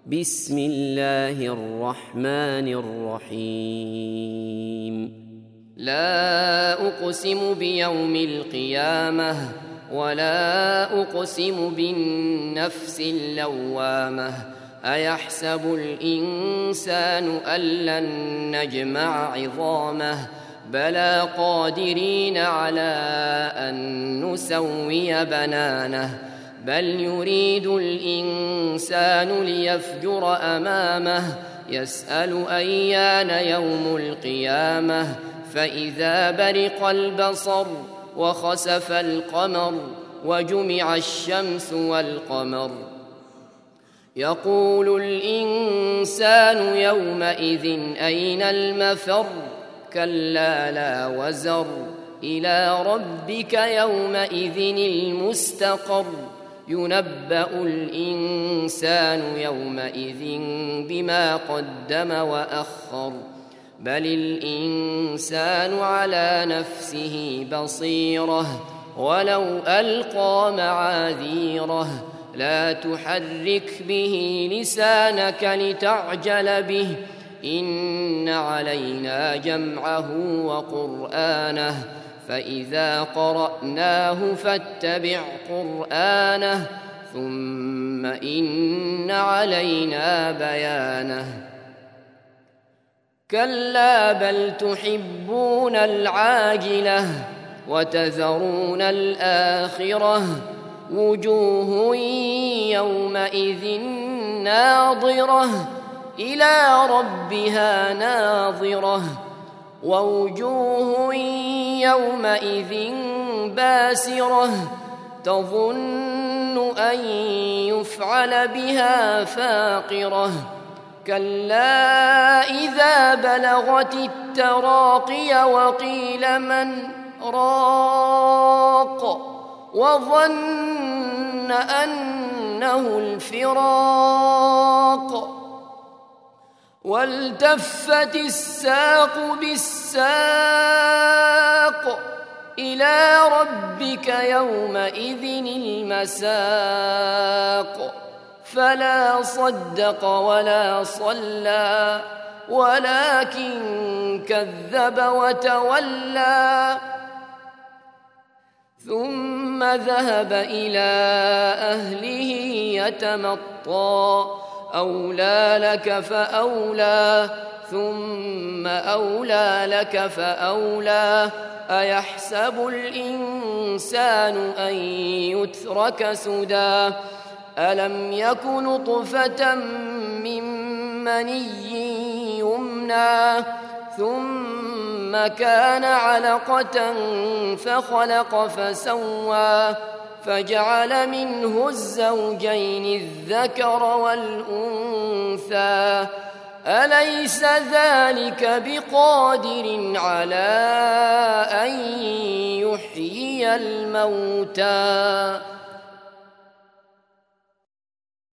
بسم الله الرحمن الرحيم لا أقسم بيوم القيامة ولا أقسم بالنفس اللوامة أيحسب الإنسان أن لن نجمع عظامه بلى قادرين على أن نسوي بنانه بل يريد الإنسان ليفجر أمامه يسأل أيان يوم القيامة فإذا برق البصر وخسف القمر وجمع الشمس والقمر يقول الإنسان يومئذ أين المفر كلا لا وزر إلى ربك يومئذ المستقر ينبأ الإنسان يومئذ بما قدم وأخر بل الإنسان على نفسه بصيرة ولو ألقى معاذيره لا تحرك به لسانك لتعجل به إن علينا جمعه وقرآنه فإذا قرأناه فاتبع قرآنه ثم إن علينا بيانه كلا بل تحبون العاجلة وتذرون الآخرة وجوه يومئذ ناظرة إلى ربها ناظرة ووجوه يومئذ باسرة تظن أن يفعل بها فاقرة كلا إذا بلغت التراقي وقيل من راق وظن أنه الفراق والتفت الساق بالساق إلى ربك يومئذ المساق فلا صدق ولا صلى ولكن كذب وتولى ثم ذهب إلى أهله يتمطى أولى لك فأولى ثم أولى لك فأولى أيحسب الإنسان أن يترك سدى ألم يك نطفة من مني يمنى ثم كان علقة فخلق فسوى فجعل منه الزوجين الذكر والأنثى أليس ذلك بقادر على أن يحيي الموتى